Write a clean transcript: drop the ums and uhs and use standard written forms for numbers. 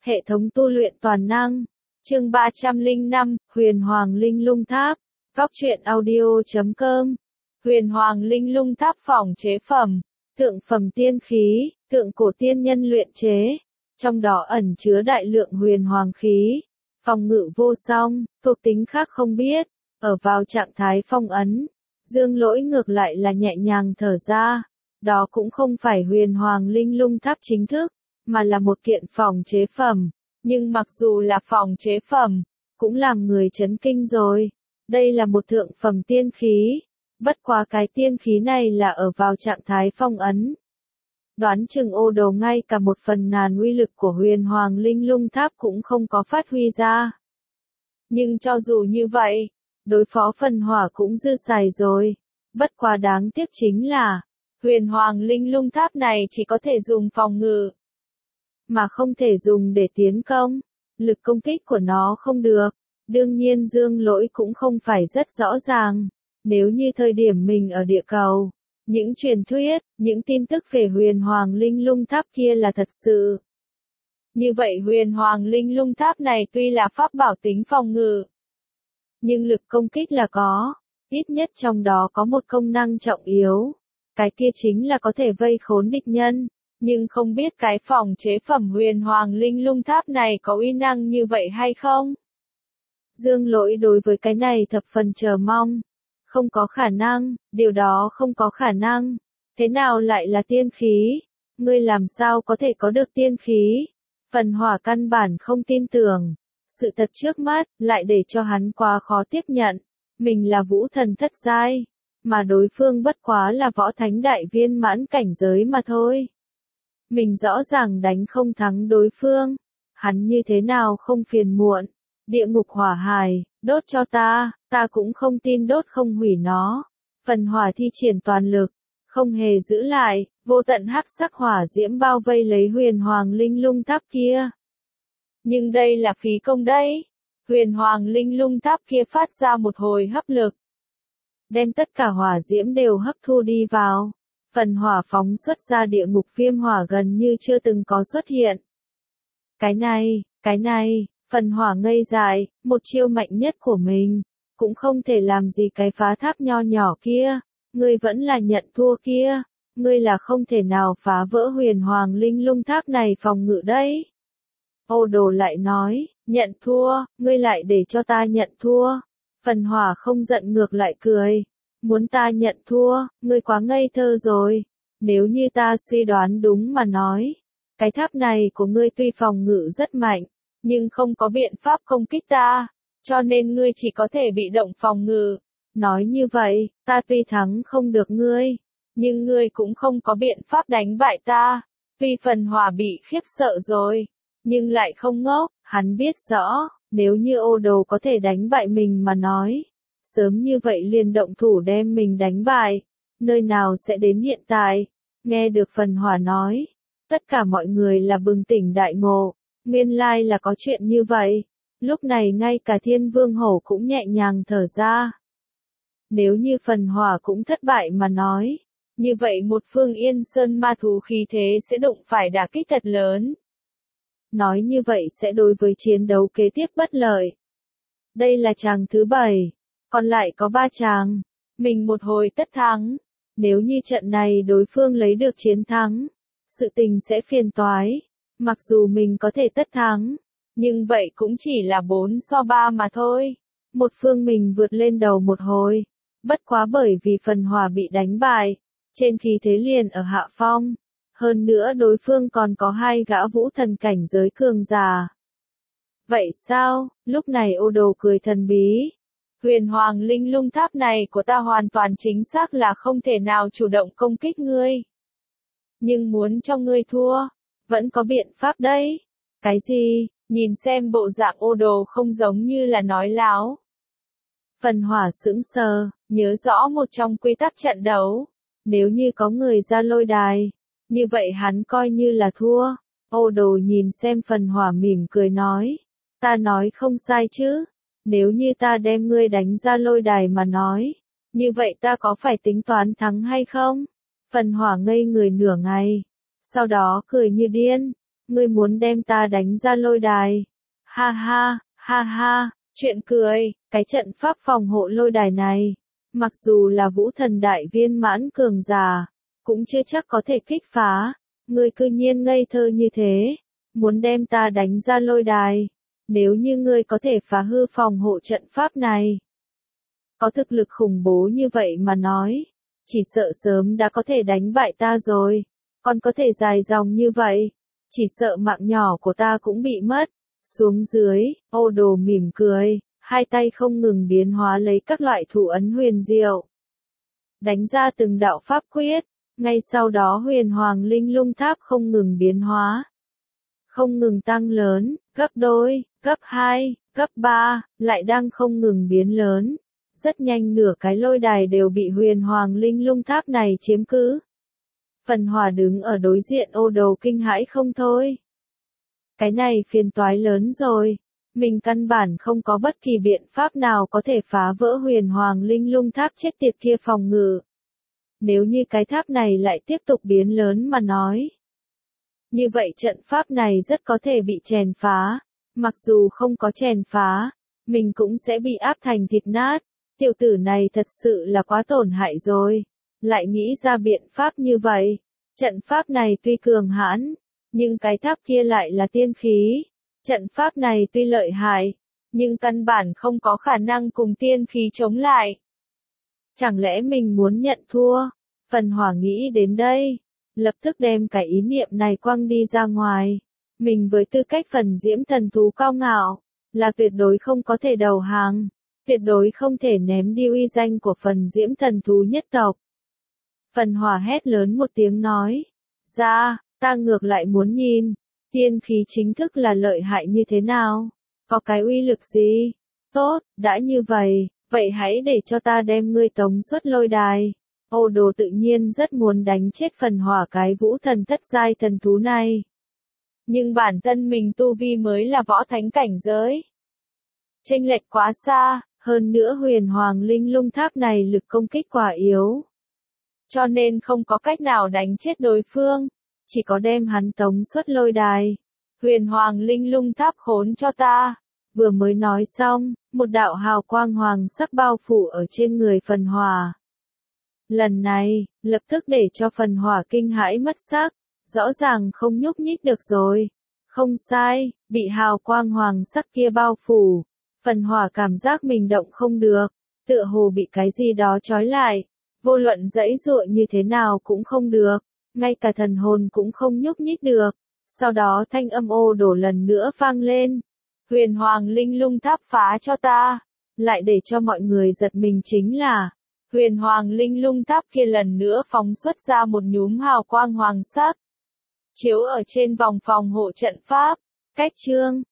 Hệ thống tu luyện toàn năng. Chương 305, Huyền Hoàng Linh Lung Tháp. Góc truyện audio.com. Huyền Hoàng Linh Lung Tháp phòng chế phẩm. Thượng phẩm tiên khí, thượng cổ tiên nhân luyện chế. Trong đó ẩn chứa đại lượng huyền hoàng khí. Phòng ngự vô song, thuộc tính khác không biết. Ở vào trạng thái phong ấn. Dương Lỗi ngược lại là nhẹ nhàng thở ra. Đó cũng không phải Huyền Hoàng Linh Lung Tháp chính thức, mà là một kiện phòng chế phẩm. Nhưng mặc dù là phòng chế phẩm, cũng làm người chấn kinh rồi. Đây là một thượng phẩm tiên khí. Bất quá cái tiên khí này là ở vào trạng thái phong ấn. Đoán chừng Ô Đồ ngay cả 1/1000 uy lực của Huyền Hoàng Linh Lung Tháp cũng không có phát huy ra. Nhưng cho dù như vậy, đối phó phần hỏa cũng dư xài rồi. Bất quá đáng tiếc chính là, Huyền Hoàng Linh Lung Tháp này chỉ có thể dùng phòng ngự, mà không thể dùng để tiến công. Lực công kích của nó không được. Đương nhiên Dương Lỗi cũng không phải rất rõ ràng. Nếu như thời điểm mình ở địa cầu, những truyền thuyết, những tin tức về Huyền Hoàng Linh Lung Tháp kia là thật sự. Như vậy Huyền Hoàng Linh Lung Tháp này tuy là pháp bảo tính phòng ngự, nhưng lực công kích là có. Ít nhất trong đó có một công năng trọng yếu. Cái kia chính là có thể vây khốn địch nhân. Nhưng không biết cái phòng chế phẩm Huyền Hoàng Linh Lung Tháp này có uy năng như vậy hay không? Dương Lỗi đối với cái này thập phần chờ mong. Không có khả năng, điều đó không có khả năng. Thế nào lại là tiên khí? Ngươi làm sao có thể có được tiên khí? Phần hỏa căn bản không tin tưởng. Sự thật trước mắt lại để cho hắn quá khó tiếp nhận. Mình là vũ thần thất giai, mà đối phương bất quá là võ thánh đại viên mãn cảnh giới mà thôi. Mình rõ ràng đánh không thắng đối phương. Hắn như thế nào không phiền muộn. Địa ngục hỏa hài, đốt cho ta cũng không tin đốt không hủy nó. Phần hỏa thi triển toàn lực, không hề giữ lại, vô tận hắc sắc hỏa diễm bao vây lấy Huyền Hoàng Linh Lung Tháp kia. Nhưng đây là phí công đấy. Huyền Hoàng Linh Lung Tháp kia phát ra một hồi hấp lực, đem tất cả hỏa diễm đều hấp thu đi vào. Phần hỏa phóng xuất ra địa ngục viêm hỏa gần như chưa từng có xuất hiện. Cái này, phần hỏa ngây dại, một chiêu mạnh nhất của mình, cũng không thể làm gì cái phá tháp nho nhỏ kia. Ngươi vẫn là nhận thua kia. Ngươi là không thể nào phá vỡ Huyền Hoàng Linh Lung Tháp này phòng ngự đấy. Ô Đồ lại nói, nhận thua, ngươi lại để cho ta nhận thua. Phần hỏa không giận ngược lại cười. Muốn ta nhận thua, ngươi quá ngây thơ rồi. Nếu như ta suy đoán đúng mà nói, cái tháp này của ngươi tuy phòng ngự rất mạnh, nhưng không có biện pháp công kích ta, cho nên ngươi chỉ có thể bị động phòng ngự. Nói như vậy, ta tuy thắng không được ngươi, nhưng ngươi cũng không có biện pháp đánh bại ta. Tuy phần hỏa bị khiếp sợ rồi, nhưng lại không ngốc, hắn biết rõ, nếu như Ô Đồ có thể đánh bại mình mà nói, sớm như vậy liền động thủ đem mình đánh bại, nơi nào sẽ đến hiện tại. Nghe được phần hỏa nói, tất cả mọi người là bừng tỉnh đại ngộ, nguyên lai là có chuyện như vậy. Lúc này ngay cả Thiên Vương Hổ cũng nhẹ nhàng thở ra. Nếu như phần hỏa cũng thất bại mà nói, như vậy một Phương Yên Sơn ma thú khí thế sẽ đụng phải đả kích thật lớn. Nói như vậy sẽ đối với chiến đấu kế tiếp bất lợi. Đây là chàng thứ 7, còn lại có 3 chàng. Mình một hồi tất thắng. Nếu như trận này đối phương lấy được chiến thắng, sự tình sẽ phiền toái. Mặc dù mình có thể tất thắng, nhưng vậy cũng chỉ là 4-3 mà thôi. Một phương mình vượt lên đầu một hồi. Bất quá bởi vì phần hỏa bị đánh bại, trên khí thế liền ở hạ phong. Hơn nữa đối phương còn có 2 gã vũ thần cảnh giới cường giả. Vậy sao? Lúc này Ô Đồ cười thần bí. Huyền Hoàng Linh Lung Tháp này của ta hoàn toàn chính xác là không thể nào chủ động công kích ngươi. Nhưng muốn cho ngươi thua, vẫn có biện pháp đấy. Cái gì? Nhìn xem bộ dạng Ô Đồ không giống như là nói láo. Phần hỏa sững sờ, nhớ rõ một trong quy tắc trận đấu. Nếu như có người ra lôi đài, như vậy hắn coi như là thua. Ô Đồ nhìn xem phần hỏa mỉm cười nói. Ta nói không sai chứ. Nếu như ta đem ngươi đánh ra lôi đài mà nói, như vậy ta có phải tính toán thắng hay không? Phần hỏa ngây người nửa ngày. Sau đó cười như điên. ngươi muốn đem ta đánh ra lôi đài. Ha ha, chuyện cười, cái trận pháp phòng hộ lôi đài này, mặc dù là vũ thần đại viên mãn cường giả, cũng chưa chắc có thể kích phá, ngươi cư nhiên ngây thơ như thế, muốn đem ta đánh ra lôi đài, nếu như ngươi có thể phá hư phòng hộ trận pháp này, có thực lực khủng bố như vậy mà nói, chỉ sợ sớm đã có thể đánh bại ta rồi, còn có thể dài dòng như vậy, chỉ sợ mạng nhỏ của ta cũng bị mất. Xuống dưới, Ô Đồ mỉm cười, hai tay không ngừng biến hóa lấy các loại thủ ấn huyền diệu. Đánh ra từng đạo pháp quyết, ngay sau đó huyền hoàng linh lung tháp không ngừng biến hóa. Không ngừng tăng lớn, gấp đôi, gấp 2, gấp 3, lại đang không ngừng biến lớn. Rất nhanh nửa cái lôi đài đều bị huyền hoàng linh lung tháp này chiếm cứ. Phần Hỏa đứng ở đối diện Ô Đồ kinh hãi không thôi. Cái này phiền toái lớn rồi, mình căn bản không có bất kỳ biện pháp nào có thể phá vỡ huyền hoàng linh lung tháp chết tiệt kia phòng ngự. Nếu như cái tháp này lại tiếp tục biến lớn mà nói, như vậy trận pháp này rất có thể bị chèn phá, mặc dù không có chèn phá, mình cũng sẽ bị áp thành thịt nát, tiểu tử này thật sự là quá tổn hại rồi, lại nghĩ ra biện pháp như vậy, trận pháp này tuy cường hãn, nhưng cái tháp kia lại là tiên khí. Trận pháp này tuy lợi hại, nhưng căn bản không có khả năng cùng tiên khí chống lại. Chẳng lẽ mình muốn nhận thua? Phần Hỏa nghĩ đến đây, lập tức đem cái ý niệm này quăng đi ra ngoài. Mình với tư cách phần diễm thần thú cao ngạo, là tuyệt đối không có thể đầu hàng, tuyệt đối không thể ném đi uy danh của phần diễm thần thú nhất tộc. Phần Hỏa hét lớn một tiếng nói, ra, ta ngược lại muốn nhìn, tiên khí chính thức là lợi hại như thế nào, có cái uy lực gì? Tốt, đã như vậy, vậy hãy để cho ta đem ngươi tống xuất lôi đài. Ô Đồ tự nhiên rất muốn đánh chết Phần Hỏa cái vũ thần thất giai thần thú này. Nhưng bản thân mình tu vi mới là võ thánh cảnh giới. Chênh lệch quá xa, hơn nữa huyền hoàng linh lung tháp này lực công kích quá yếu. Cho nên không có cách nào đánh chết đối phương, chỉ có đem hắn tống xuất lôi đài. Huyền hoàng linh lung tháp khốn cho ta. Vừa mới nói xong, một đạo hào quang hoàng sắc bao phủ ở trên người Phần Hỏa. Lần này, lập tức để cho Phần Hỏa kinh hãi mất sắc, rõ ràng không nhúc nhích được rồi. Không sai, bị hào quang hoàng sắc kia bao phủ. Phần Hỏa cảm giác mình động không được, tựa hồ bị cái gì đó trói lại. Vô luận giãy giụa như thế nào cũng không được, ngay cả thần hồn cũng không nhúc nhích được. Sau đó thanh âm Ô Đồ lần nữa vang lên. Huyền hoàng linh lung tháp phá cho ta. Lại để cho mọi người giật mình chính là, huyền hoàng linh lung tháp kia lần nữa phóng xuất ra một nhúm hào quang hoàng sắc. Chiếu ở trên vòng phòng hộ trận pháp. Cách chương